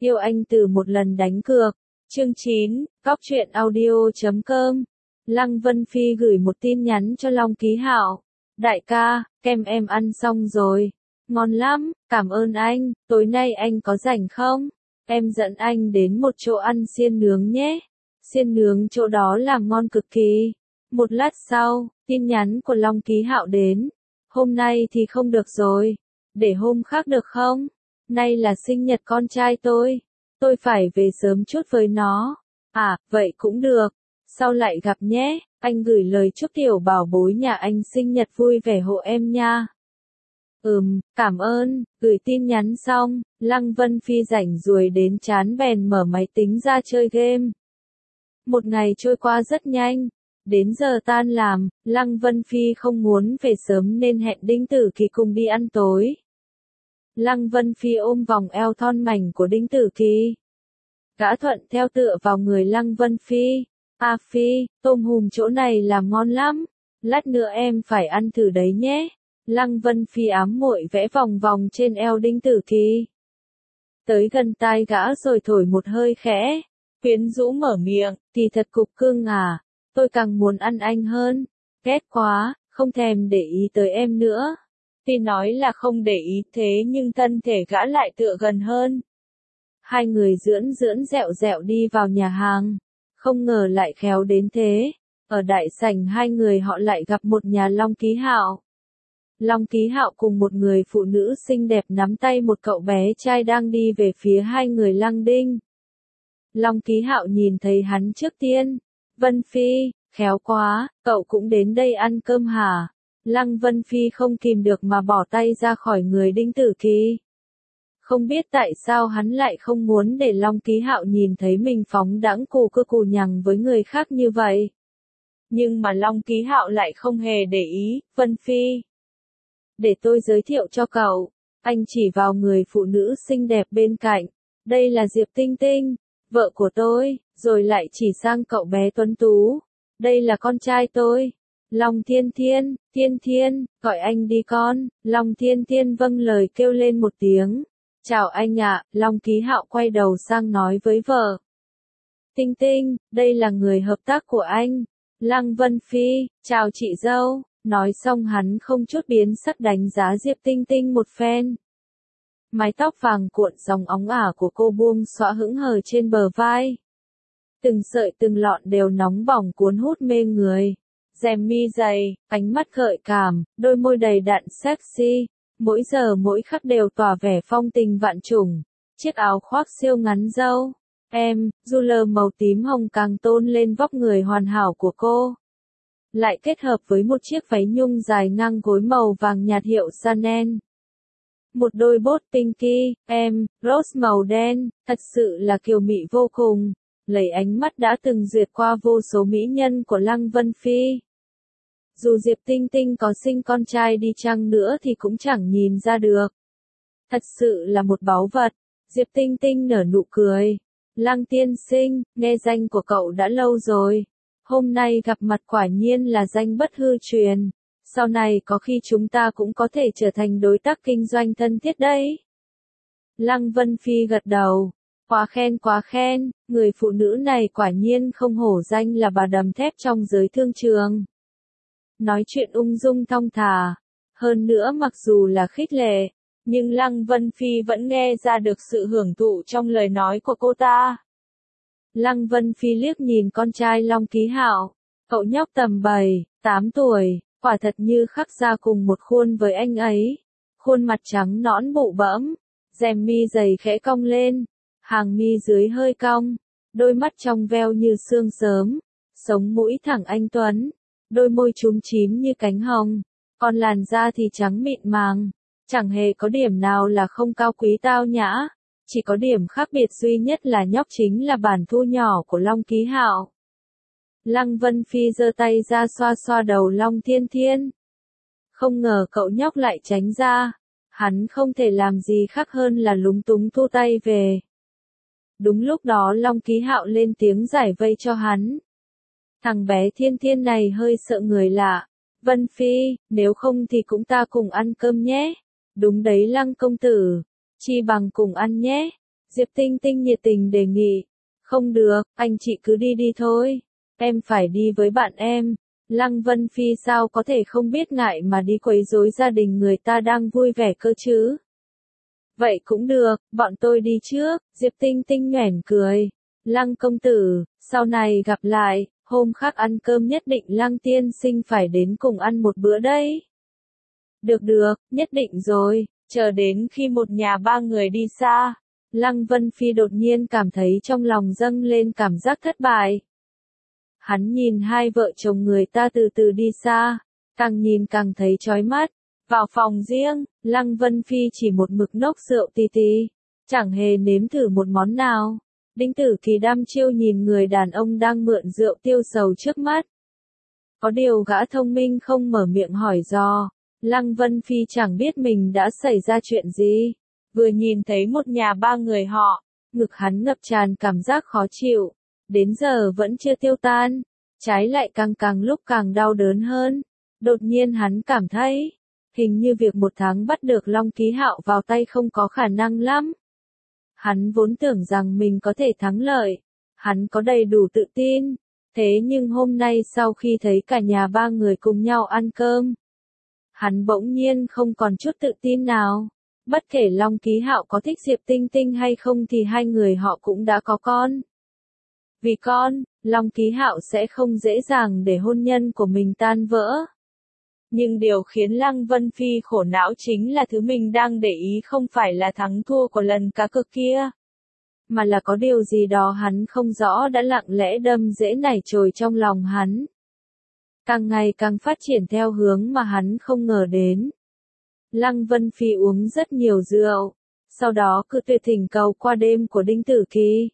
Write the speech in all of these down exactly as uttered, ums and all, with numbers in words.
Yêu anh từ một lần đánh cược. Chương chín, Cóc truyện audio chấm com. Lăng Vân Phi gửi một tin nhắn cho Long Ký Hạo. Đại ca, kem em ăn xong rồi. Ngon lắm, cảm ơn anh, tối nay anh có rảnh không? Em dẫn anh đến một chỗ ăn xiên nướng nhé. Xiên nướng chỗ đó làm ngon cực kỳ. Một lát sau, tin nhắn của Long Ký Hạo đến. Hôm nay thì không được rồi. Để hôm khác được không? Nay là sinh nhật con trai tôi. Tôi phải về sớm chút với nó. À, vậy cũng được. Sau lại gặp nhé, anh gửi lời chúc tiểu bảo bối nhà anh sinh nhật vui vẻ hộ em nha. Ừm, cảm ơn, gửi tin nhắn xong, Lăng Vân Phi rảnh ruồi đến chán bèn mở máy tính ra chơi game. Một ngày trôi qua rất nhanh. Đến giờ tan làm, Lăng Vân Phi không muốn về sớm nên hẹn Đinh Tử Kỳ cùng đi ăn tối. Lăng Vân Phi ôm vòng eo thon mảnh của Đinh Tử Kỳ. Gã thuận theo tựa vào người Lăng Vân Phi. A Phi, tôm hùm chỗ này làm ngon lắm. Lát nữa em phải ăn thử đấy nhé. Lăng Vân Phi ám muội vẽ vòng vòng trên eo Đinh Tử Kỳ. Tới gần tai gã rồi thổi một hơi khẽ. Quyến rũ mở miệng, thì thật cục cưng à. Tôi càng muốn ăn anh hơn. Ghét quá, không thèm để ý tới em nữa. Tuy nói là không để ý thế nhưng thân thể gã lại tựa gần hơn. Hai người dưỡng dưỡng dẹo dẹo đi vào nhà hàng. Không ngờ lại khéo đến thế. Ở đại sảnh hai người họ lại gặp một nhà Long Ký Hạo. Long Ký Hạo cùng một người phụ nữ xinh đẹp nắm tay một cậu bé trai đang đi về phía hai người Lăng Đinh. Long Ký Hạo nhìn thấy hắn trước tiên. Vân Phi, khéo quá, cậu cũng đến đây ăn cơm hả? Lăng Vân Phi không kìm được mà bỏ tay ra khỏi người Đinh Tử Kỳ. Không biết tại sao hắn lại không muốn để Long Ký Hạo nhìn thấy mình phóng đãng cù cơ cù nhằng với người khác như vậy. Nhưng mà Long Ký Hạo lại không hề để ý. Vân Phi, để tôi giới thiệu cho cậu. Anh chỉ vào người phụ nữ xinh đẹp bên cạnh. Đây là Diệp Tinh Tinh, vợ của tôi, rồi lại chỉ sang cậu bé tuấn tú. Đây là con trai tôi. Long Thiên Thiên, Thiên Thiên, gọi anh đi con. Long Thiên Thiên vâng lời kêu lên một tiếng. Chào anh ạ. Long Ký Hạo quay đầu sang nói với vợ. Tinh Tinh, đây là người hợp tác của anh. Lăng Vân Phi, chào chị dâu. Nói xong hắn không chút biến sắc đánh giá Diệp Tinh Tinh một phen. Mái tóc vàng cuộn dòng óng ả của cô buông xõa hững hờ trên bờ vai. Từng sợi từng lọn đều nóng bỏng cuốn hút mê người. Dèm mi dày, ánh mắt gợi cảm, đôi môi đầy đặn sexy. Mỗi giờ mỗi khắc đều tỏa vẻ phong tình vạn trùng. Chiếc áo khoác siêu ngắn râu. Em, du lờ màu tím hồng càng tôn lên vóc người hoàn hảo của cô. Lại kết hợp với một chiếc váy nhung dài ngang gối màu vàng nhạt hiệu Chanel. Một đôi bốt pinky, em, rose màu đen, thật sự là kiều mị vô cùng. Lấy ánh mắt đã từng duyệt qua vô số mỹ nhân của Lăng Vân Phi. Dù Diệp Tinh Tinh có sinh con trai đi chăng nữa thì cũng chẳng nhìn ra được. Thật sự là một báu vật. Diệp Tinh Tinh nở nụ cười. Lăng tiên sinh, nghe danh của cậu đã lâu rồi. Hôm nay gặp mặt quả nhiên là danh bất hư truyền. Sau này có khi chúng ta cũng có thể trở thành đối tác kinh doanh thân thiết đấy. Lăng Vân Phi gật đầu. Quá khen quá khen, người phụ nữ này quả nhiên không hổ danh là bà đầm thép trong giới thương trường. Nói chuyện ung dung thong thả. Hơn nữa mặc dù là khích lệ, nhưng Lăng Vân Phi vẫn nghe ra được sự hưởng thụ trong lời nói của cô ta. Lăng Vân Phi liếc nhìn con trai Long Ký Hạo. Cậu nhóc tầm bảy, tám tuổi, quả thật như khắc ra cùng một khuôn với anh ấy. Khuôn mặt trắng nõn bụ bẫm, dèm mi dày khẽ cong lên, hàng mi dưới hơi cong, đôi mắt trong veo như sương sớm, sống mũi thẳng anh tuấn, đôi môi chúm chím như cánh hồng, còn làn da thì trắng mịn màng, chẳng hề có điểm nào là không cao quý tao nhã, chỉ có điểm khác biệt duy nhất là nhóc chính là bản thu nhỏ của Long Ký Hạo. Lăng Vân Phi giơ tay ra xoa xoa đầu Long Thiên Thiên. Không ngờ cậu nhóc lại tránh ra, hắn không thể làm gì khác hơn là lúng túng thu tay về. Đúng lúc đó Long Ký Hạo lên tiếng giải vây cho hắn. Thằng bé Thiên Thiên này hơi sợ người lạ. Vân Phi, nếu không thì cũng ta cùng ăn cơm nhé. Đúng đấy Lăng công tử, chi bằng cùng ăn nhé. Diệp Tinh Tinh nhiệt tình đề nghị. Không được, anh chị cứ đi đi thôi. Em phải đi với bạn em. Lăng Vân Phi sao có thể không biết ngại mà đi quấy rối gia đình người ta đang vui vẻ cơ chứ? Vậy cũng được, bọn tôi đi trước. Diệp Tinh Tinh nhoẻn cười. Lăng công tử, sau này gặp lại, hôm khác ăn cơm nhất định Lăng tiên sinh phải đến cùng ăn một bữa đấy. Được được, nhất định rồi. Chờ đến khi một nhà ba người đi xa, Lăng Vân Phi đột nhiên cảm thấy trong lòng dâng lên cảm giác thất bại. Hắn nhìn hai vợ chồng người ta từ từ đi xa, càng nhìn càng thấy chói mắt. Vào phòng riêng, Lăng Vân Phi chỉ một mực nốc rượu tí tí, chẳng hề nếm thử một món nào. Đinh Tử Kỳ đăm chiêu nhìn người đàn ông đang mượn rượu tiêu sầu trước mắt. Có điều gã thông minh không mở miệng hỏi dò. Lăng Vân Phi chẳng biết mình đã xảy ra chuyện gì. Vừa nhìn thấy một nhà ba người họ, ngực hắn ngập tràn cảm giác khó chịu. Đến giờ vẫn chưa tiêu tan, trái lại càng càng lúc càng đau đớn hơn. Đột nhiên hắn cảm thấy, hình như việc một tháng bắt được Long Ký Hạo vào tay không có khả năng lắm. Hắn vốn tưởng rằng mình có thể thắng lợi, hắn có đầy đủ tự tin. Thế nhưng hôm nay sau khi thấy cả nhà ba người cùng nhau ăn cơm, hắn bỗng nhiên không còn chút tự tin nào. Bất kể Long Ký Hạo có thích Diệp Tinh Tinh hay không thì hai người họ cũng đã có con. Vì con, Long Ký Hạo sẽ không dễ dàng để hôn nhân của mình tan vỡ. Nhưng điều khiến Lăng Vân Phi khổ não chính là thứ mình đang để ý không phải là thắng thua của lần cá cược kia, mà là có điều gì đó hắn không rõ đã lặng lẽ đâm rễ nảy chồi trong lòng hắn. Càng ngày càng phát triển theo hướng mà hắn không ngờ đến. Lăng Vân Phi uống rất nhiều rượu, sau đó cự tuyệt thỉnh cầu qua đêm của Đinh Tử Kỳ.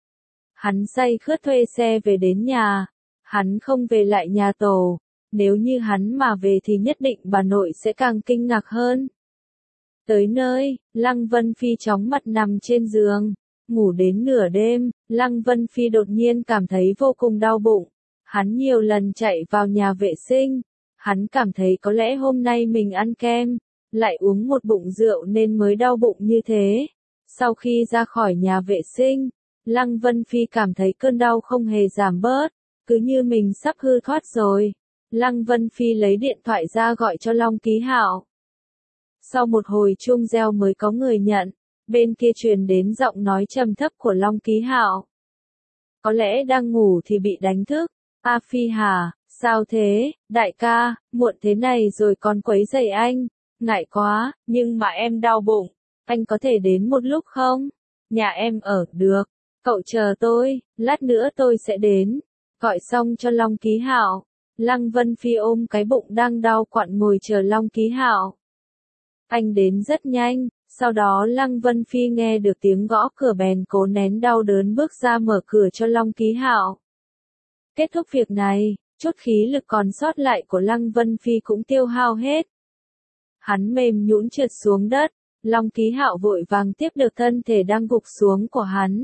Hắn say khướt thuê xe về đến nhà, hắn không về lại nhà tổ, nếu như hắn mà về thì nhất định bà nội sẽ càng kinh ngạc hơn. Tới nơi, Lăng Vân Phi chóng mặt nằm trên giường, ngủ đến nửa đêm, Lăng Vân Phi đột nhiên cảm thấy vô cùng đau bụng. Hắn nhiều lần chạy vào nhà vệ sinh, hắn cảm thấy có lẽ hôm nay mình ăn kem, lại uống một bụng rượu nên mới đau bụng như thế. Sau khi ra khỏi nhà vệ sinh, Lăng Vân Phi cảm thấy cơn đau không hề giảm bớt, cứ như mình sắp hư thoát rồi. Lăng Vân Phi lấy điện thoại ra gọi cho Long Ký Hạo. Sau một hồi chuông reo mới có người nhận, bên kia truyền đến giọng nói trầm thấp của Long Ký Hạo. Có lẽ đang ngủ thì bị đánh thức. A Phi hả, sao thế, đại ca, muộn thế này rồi còn quấy rầy anh, ngại quá, nhưng mà em đau bụng, anh có thể đến một lúc không? Nhà em ở, được, cậu chờ tôi, lát nữa tôi sẽ đến. Gọi xong cho Long Ký Hạo, Lăng Vân Phi ôm cái bụng đang đau quặn ngồi chờ Long Ký Hạo. Anh đến rất nhanh, sau đó Lăng Vân Phi nghe được tiếng gõ cửa bèn cố nén đau đớn bước ra mở cửa cho Long Ký Hạo. Kết thúc việc này, chút khí lực còn sót lại của Lăng Vân Phi cũng tiêu hao hết. Hắn mềm nhũn trượt xuống đất, Long Ký Hạo vội vàng tiếp được thân thể đang gục xuống của hắn.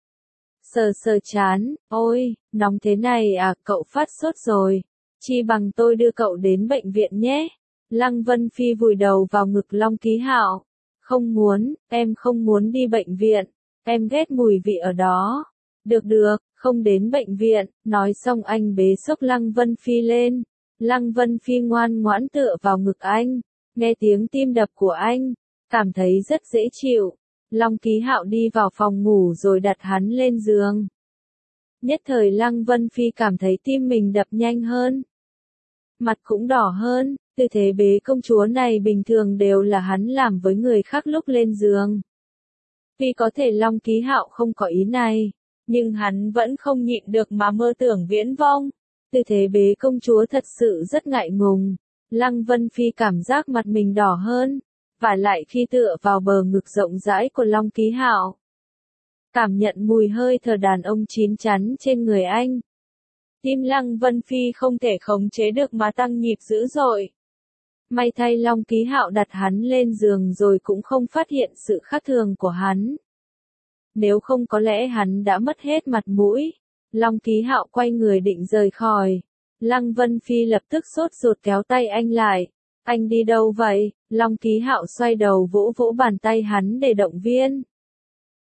Sờ sờ chán, ôi, nóng thế này à, cậu phát sốt rồi, chi bằng tôi đưa cậu đến bệnh viện nhé. Lăng Vân Phi vùi đầu vào ngực Long Ký Hạo. Không muốn, em không muốn đi bệnh viện, em ghét mùi vị ở đó. Được được, không đến bệnh viện, nói xong anh bế xốc Lăng Vân Phi lên. Lăng Vân Phi ngoan ngoãn tựa vào ngực anh, nghe tiếng tim đập của anh, cảm thấy rất dễ chịu. Long Ký Hạo đi vào phòng ngủ rồi đặt hắn lên giường. Nhất thời Lăng Vân Phi cảm thấy tim mình đập nhanh hơn, mặt cũng đỏ hơn. Tư thế bế công chúa này bình thường đều là hắn làm với người khác lúc lên giường. Tuy có thể Long Ký Hạo không có ý này, nhưng hắn vẫn không nhịn được mà mơ tưởng viễn vông. Tư thế bế công chúa thật sự rất ngại ngùng. Lăng Vân Phi cảm giác mặt mình đỏ hơn, và lại khi tựa vào bờ ngực rộng rãi của Long Ký Hạo, cảm nhận mùi hơi thở đàn ông chín chắn trên người anh, tim Lăng Vân Phi không thể khống chế được mà tăng nhịp dữ dội. May thay Long Ký Hạo đặt hắn lên giường rồi cũng không phát hiện sự khác thường của hắn. Nếu không có lẽ hắn đã mất hết mặt mũi. Long Ký Hạo quay người định rời khỏi. Lăng Vân Phi lập tức sốt ruột kéo tay anh lại. Anh đi đâu vậy? Long Ký Hạo xoay đầu vỗ vỗ bàn tay hắn để động viên.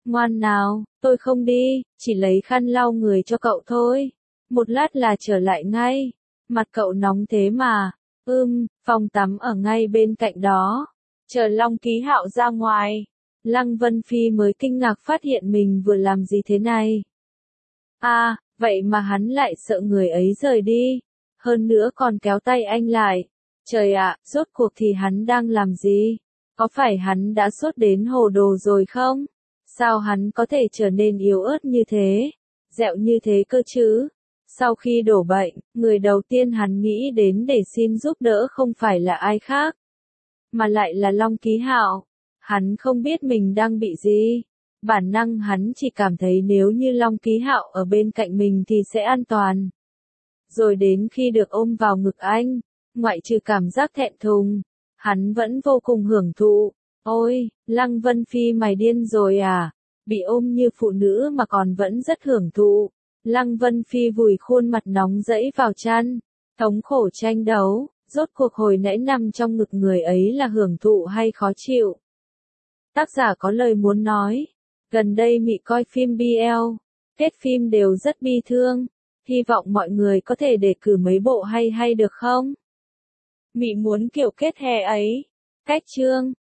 Ngoan nào, tôi không đi, chỉ lấy khăn lau người cho cậu thôi. Một lát là trở lại ngay. Mặt cậu nóng thế mà. Ưm, phòng tắm ở ngay bên cạnh đó. Chờ Long Ký Hạo ra ngoài. Lăng Vân Phi mới kinh ngạc phát hiện mình vừa làm gì thế này. À, vậy mà hắn lại sợ người ấy rời đi. Hơn nữa còn kéo tay anh lại. Trời ạ, rốt cuộc thì hắn đang làm gì? Có phải hắn đã sốt đến hồ đồ rồi không? Sao hắn có thể trở nên yếu ớt như thế? Dẹo như thế cơ chứ? Sau khi đổ bệnh, người đầu tiên hắn nghĩ đến để xin giúp đỡ không phải là ai khác, mà lại là Long Ký Hạo. Hắn không biết mình đang bị gì. Bản năng hắn chỉ cảm thấy nếu như Long Ký Hạo ở bên cạnh mình thì sẽ an toàn. Rồi đến khi được ôm vào ngực anh, ngoại trừ cảm giác thẹn thùng, hắn vẫn vô cùng hưởng thụ. Ôi, Lăng Vân Phi mày điên rồi à? Bị ôm như phụ nữ mà còn vẫn rất hưởng thụ. Lăng Vân Phi vùi khuôn mặt nóng rẫy vào chăn, thống khổ tranh đấu, rốt cuộc hồi nãy nằm trong ngực người ấy là hưởng thụ hay khó chịu. Tác giả có lời muốn nói, gần đây Mị coi phim bê lờ, kết phim đều rất bi thương, hy vọng mọi người có thể đề cử mấy bộ hay hay được không? Mị muốn kiểu kết hè ấy. Cách chương